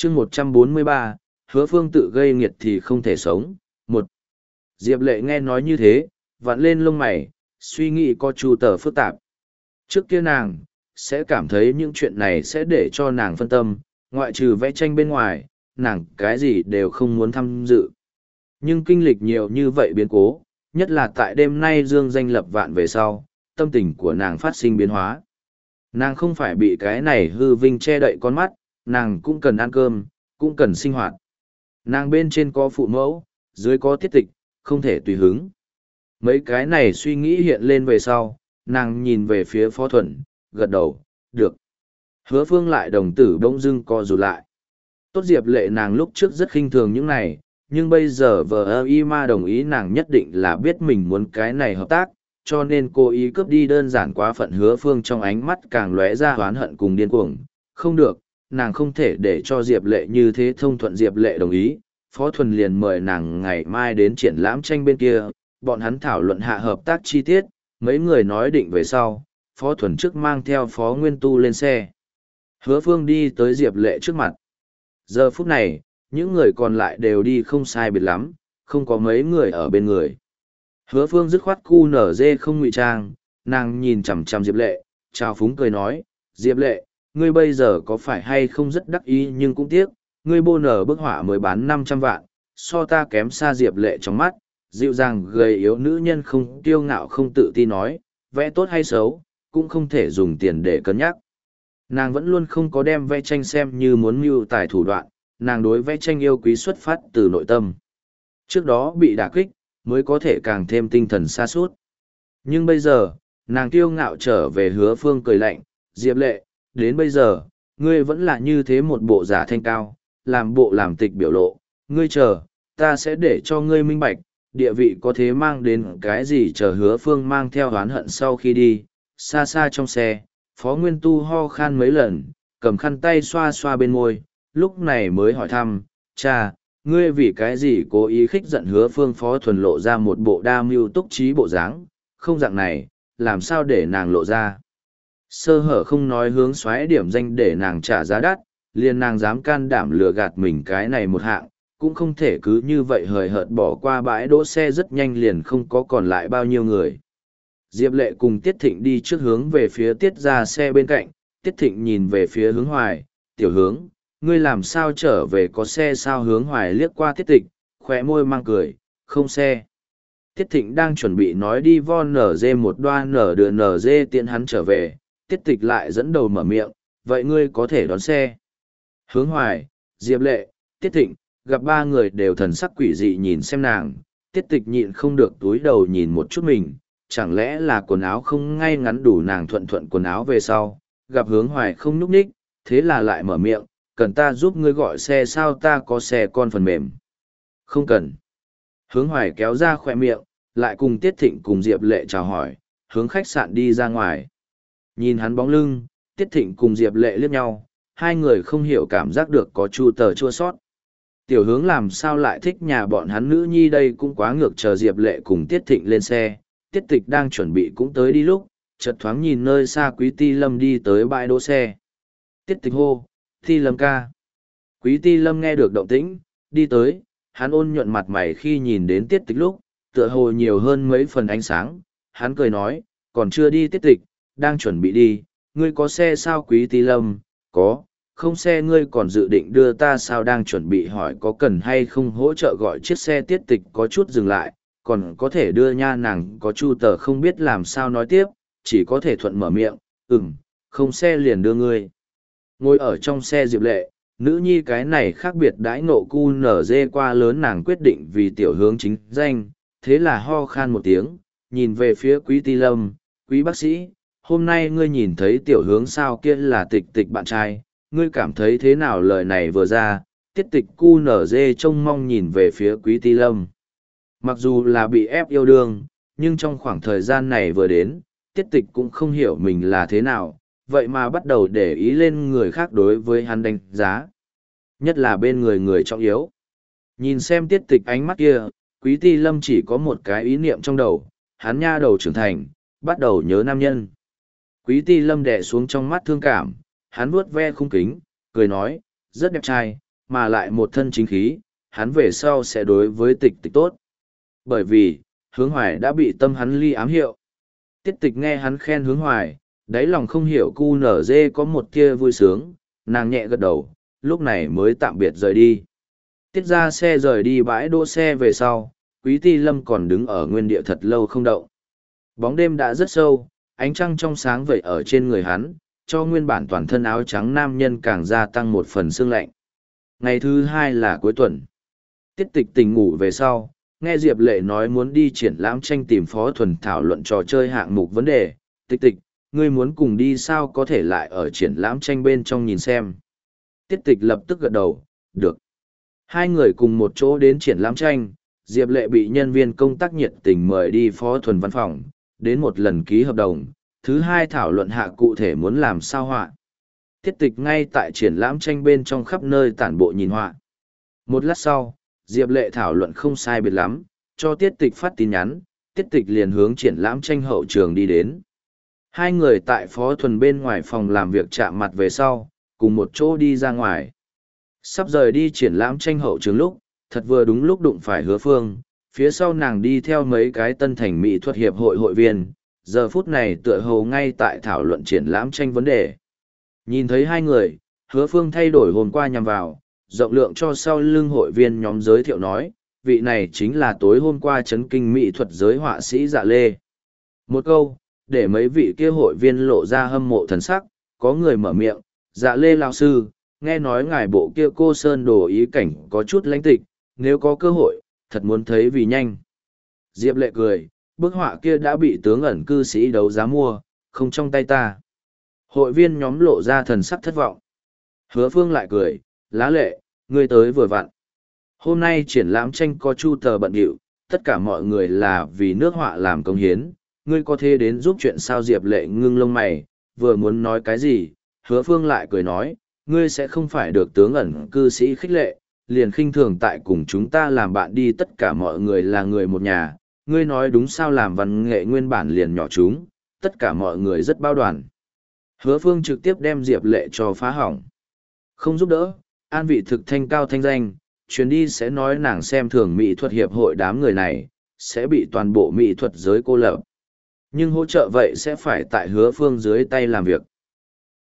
chương 143, hứa phương tự gây nghiệt thì không thể sống. Một, Diệp Lệ nghe nói như thế, vặn lên lông mày, suy nghĩ có chu tờ phức tạp. Trước kia nàng, sẽ cảm thấy những chuyện này sẽ để cho nàng phân tâm, ngoại trừ vẽ tranh bên ngoài, nàng cái gì đều không muốn tham dự. Nhưng kinh lịch nhiều như vậy biến cố, nhất là tại đêm nay dương danh lập vạn về sau, tâm tình của nàng phát sinh biến hóa. Nàng không phải bị cái này hư vinh che đậy con mắt, nàng cũng cần ăn cơm, cũng cần sinh hoạt. Nàng bên trên có phụ mẫu, dưới có tiết tịch, không thể tùy hứng. Mấy cái này suy nghĩ hiện lên về sau, nàng nhìn về phía Phó Thuần, gật đầu, được. Hứa Phương lại đồng tử bỗng dưng co rụt lại. Tốt Diệp Lệ nàng lúc trước rất khinh thường những này, nhưng bây giờ vợ y ma đồng ý nàng nhất định là biết mình muốn cái này hợp tác, cho nên cô ý cướp đi đơn giản quá phận. Hứa Phương trong ánh mắt càng lóe ra oán hận cùng điên cuồng. Không được, nàng không thể để cho Diệp Lệ như thế thông thuận. Diệp Lệ đồng ý, Phó Thuần liền mời nàng ngày mai đến triển lãm tranh bên kia, bọn hắn thảo luận hạ hợp tác chi tiết, mấy người nói định về sau, Phó Thuần trước mang theo Phó Nguyên Tu lên xe. Hứa Phương đi tới Diệp Lệ trước mặt. Giờ phút này, những người còn lại đều đi không sai biệt lắm, không có mấy người ở bên người. Hứa Phương dứt khoát cu nở dê không ngụy trang, nàng nhìn chằm chằm Diệp Lệ, chào phúng cười nói, Diệp Lệ, ngươi bây giờ có phải hay không rất đắc ý nhưng cũng tiếc, ngươi bô nở bức họa mới bán 500 vạn, so ta kém xa. Diệp Lệ trong mắt, dịu dàng gầy yếu nữ nhân không kiêu ngạo không tự ti nói, vẽ tốt hay xấu, cũng không thể dùng tiền để cân nhắc. Nàng vẫn luôn không có đem vẽ tranh xem như muốn mưu tài thủ đoạn, nàng đối vẽ tranh yêu quý xuất phát từ nội tâm. Trước đó bị đả kích, mới có thể càng thêm tinh thần sa sút. Nhưng bây giờ, nàng kiêu ngạo trở về. Hứa Phương cười lạnh, Diệp Lệ, đến bây giờ, ngươi vẫn là như thế một bộ giả thanh cao, làm bộ làm tịch biểu lộ, ngươi chờ, ta sẽ để cho ngươi minh bạch, địa vị có thế mang đến cái gì. Chờ Hứa Phương mang theo oán hận sau khi đi, xa xa trong xe, Phó Nguyên Tu ho khan mấy lần, cầm khăn tay xoa xoa bên môi, lúc này mới hỏi thăm, cha, ngươi vì cái gì cố ý khích giận Hứa Phương? Phó Thuần lộ ra một bộ đa mưu túc trí bộ dáng, không dạng này, làm sao để nàng lộ ra. Sơ hở không nói hướng xoáy điểm danh để nàng trả giá đắt, liền nàng dám can đảm lừa gạt mình cái này một hạng, cũng không thể cứ như vậy hời hợt bỏ qua. Bãi đỗ xe rất nhanh liền không có còn lại bao nhiêu người. Diệp Lệ cùng Tiết Thịnh đi trước hướng về phía Tiết ra xe bên cạnh, Tiết Thịnh nhìn về phía Hướng Hoài, tiểu Hướng, ngươi làm sao trở về, có xe sao? Hướng Hoài liếc qua Tiết Thịnh, khóe môi mang cười, không xe. Tiết Thịnh đang chuẩn bị nói đi von nở dê một đoan nở đưa nở dê tiện hắn trở về, Tiết Thịnh lại dẫn đầu mở miệng, vậy ngươi có thể đón xe. Hướng Hoài, Diệp Lệ, Tiết Thịnh, gặp ba người đều thần sắc quỷ dị nhìn xem nàng, Tiết Thịnh nhịn không được túi đầu nhìn một chút mình, chẳng lẽ là quần áo không ngay ngắn đủ. Nàng thuận thuận quần áo về sau, gặp Hướng Hoài không nhúc nhích, thế là lại mở miệng, cần ta giúp ngươi gọi xe sao? Ta có xe con phần mềm. Không cần. Hướng Hoài kéo ra khỏe miệng, lại cùng Tiết Thịnh cùng Diệp Lệ chào hỏi, hướng khách sạn đi ra ngoài. Nhìn hắn bóng lưng, Tiết Thịnh cùng Diệp Lệ liếc nhau, hai người không hiểu cảm giác được có chu tờ chua sót. Tiểu Hướng làm sao lại thích nhà bọn hắn nữ nhi đây cũng quá ngược. Chờ Diệp Lệ cùng Tiết Thịnh lên xe, Tiết Tịch đang chuẩn bị cũng tới đi lúc, chợt thoáng nhìn nơi xa Quý Ti Lâm đi tới bãi đỗ xe. Tiết Tịch hô, Ti Lâm ca. Quý Ti Lâm nghe được động tĩnh, đi tới, hắn ôn nhuận mặt mày khi nhìn đến Tiết Tịch lúc, tựa hồ nhiều hơn mấy phần ánh sáng, hắn cười nói, còn chưa đi Tiết Tịch, đang chuẩn bị đi, ngươi có xe sao? Quý Ti Lâm, có, không xe ngươi còn dự định đưa ta sao? Đang chuẩn bị hỏi có cần hay không hỗ trợ gọi chiếc xe. Tiết Tịch có chút dừng lại, còn có thể đưa nha. Nàng có chu tờ không biết làm sao nói tiếp, chỉ có thể thuận mở miệng, không xe liền đưa ngươi. Ngồi ở trong xe Diệp Lệ, nữ nhi cái này khác biệt đãi nộ cu nở dê qua lớn, nàng quyết định vì Tiểu Hướng chính danh, thế là ho khan một tiếng, nhìn về phía Quý Ti Lâm, quý bác sĩ, hôm nay ngươi nhìn thấy Tiểu Hướng sao? Kia là Tịch Tịch bạn trai, ngươi cảm thấy thế nào? Lời này vừa ra, Tiết Tịch cu nở dê trông mong nhìn về phía Quý Ti Lâm. Mặc dù là bị ép yêu đương, nhưng trong khoảng thời gian này vừa đến, Tiết Tịch cũng không hiểu mình là thế nào, vậy mà bắt đầu để ý lên người khác đối với hắn đánh giá. Nhất là bên người trọng yếu. Nhìn xem Tiết Tịch ánh mắt kia, Quý Ti Lâm chỉ có một cái ý niệm trong đầu, hắn nha đầu trưởng thành, bắt đầu nhớ nam nhân. Quý Ti Lâm đè xuống trong mắt thương cảm, hắn vuốt ve khung kính, cười nói, rất đẹp trai, mà lại một thân chính khí, hắn về sau sẽ đối với tịch tịch tốt. Bởi vì, hướng hoài đã bị tâm hắn ly ám hiệu. Tiết tịch nghe hắn khen hướng hoài, đáy lòng không hiểu cu nở dê có một tia vui sướng, nàng nhẹ gật đầu, lúc này mới tạm biệt rời đi. Tiết ra xe rời đi bãi đỗ xe về sau, Quý Ti Lâm còn đứng ở nguyên địa thật lâu không động. Bóng đêm đã rất sâu, ánh trăng trong sáng vẩy ở trên người hắn, cho nguyên bản toàn thân áo trắng nam nhân càng gia tăng một phần sương lạnh. Ngày thứ hai là cuối tuần. Tiết tịch tỉnh ngủ về sau, nghe Diệp Lệ nói muốn đi triển lãm tranh tìm Phó Thuần thảo luận trò chơi hạng mục vấn đề. Tịch tịch, ngươi muốn cùng đi sao có thể lại ở triển lãm tranh bên trong nhìn xem. Tiết tịch lập tức gật đầu, được. Hai người cùng một chỗ đến triển lãm tranh, Diệp Lệ bị nhân viên công tác nhiệt tình mời đi Phó Thuần văn phòng, đến một lần ký hợp đồng, thứ hai thảo luận hạ cụ thể muốn làm sao họa. Tiết tịch ngay tại triển lãm tranh bên trong khắp nơi tản bộ nhìn họa. Một lát sau, Diệp Lệ thảo luận không sai biệt lắm, cho Tiết tịch phát tin nhắn, Tiết tịch liền hướng triển lãm tranh hậu trường đi đến. Hai người tại Phó Thuần bên ngoài phòng làm việc chạm mặt về sau, cùng một chỗ đi ra ngoài. Sắp rời đi triển lãm tranh hậu trường lúc, thật vừa đúng lúc đụng phải Hứa Phương, phía sau nàng đi theo mấy cái tân thành mỹ thuật hiệp hội hội viên, giờ phút này tựa hồ ngay tại thảo luận triển lãm tranh vấn đề. Nhìn thấy hai người, Hứa Phương thay đổi hôm qua nhằm vào, rộng lượng cho sau lưng hội viên nhóm giới thiệu nói, vị này chính là tối hôm qua chấn kinh mỹ thuật giới họa sĩ Dạ Lê. Một câu, để mấy vị kia hội viên lộ ra hâm mộ thần sắc, có người mở miệng, Dạ Lê lão sư, nghe nói ngài bộ kia cô sơn đồ ý cảnh có chút lãnh tịch, nếu có cơ hội, thật muốn thấy vì nhanh. Diệp Lệ cười, bức họa kia đã bị tướng ẩn cư sĩ đấu giá mua, không trong tay ta. Hội viên nhóm lộ ra thần sắc thất vọng. Hứa Phương lại cười, Lá Lệ, ngươi tới vừa vặn. Hôm nay triển lãm tranh có chu tờ bận điệu, tất cả mọi người là vì nước họa làm công hiến, ngươi có thể đến giúp chuyện sao. Diệp Lệ ngưng lông mày, vừa muốn nói cái gì, Hứa Phương lại cười nói, ngươi sẽ không phải được tướng ẩn cư sĩ khích lệ, liền khinh thường tại cùng chúng ta làm bạn đi, tất cả mọi người là người một nhà, ngươi nói đúng sao. Làm văn nghệ nguyên bản liền nhỏ chúng, tất cả mọi người rất bao đoàn. Hứa Phương trực tiếp đem Diệp Lệ cho phá hỏng. Không giúp đỡ, an vị thực thanh cao thanh danh, chuyến đi sẽ nói nàng xem thường mỹ thuật hiệp hội, đám người này sẽ bị toàn bộ mỹ thuật giới cô lập. Nhưng hỗ trợ vậy sẽ phải tại Hứa Phương dưới tay làm việc.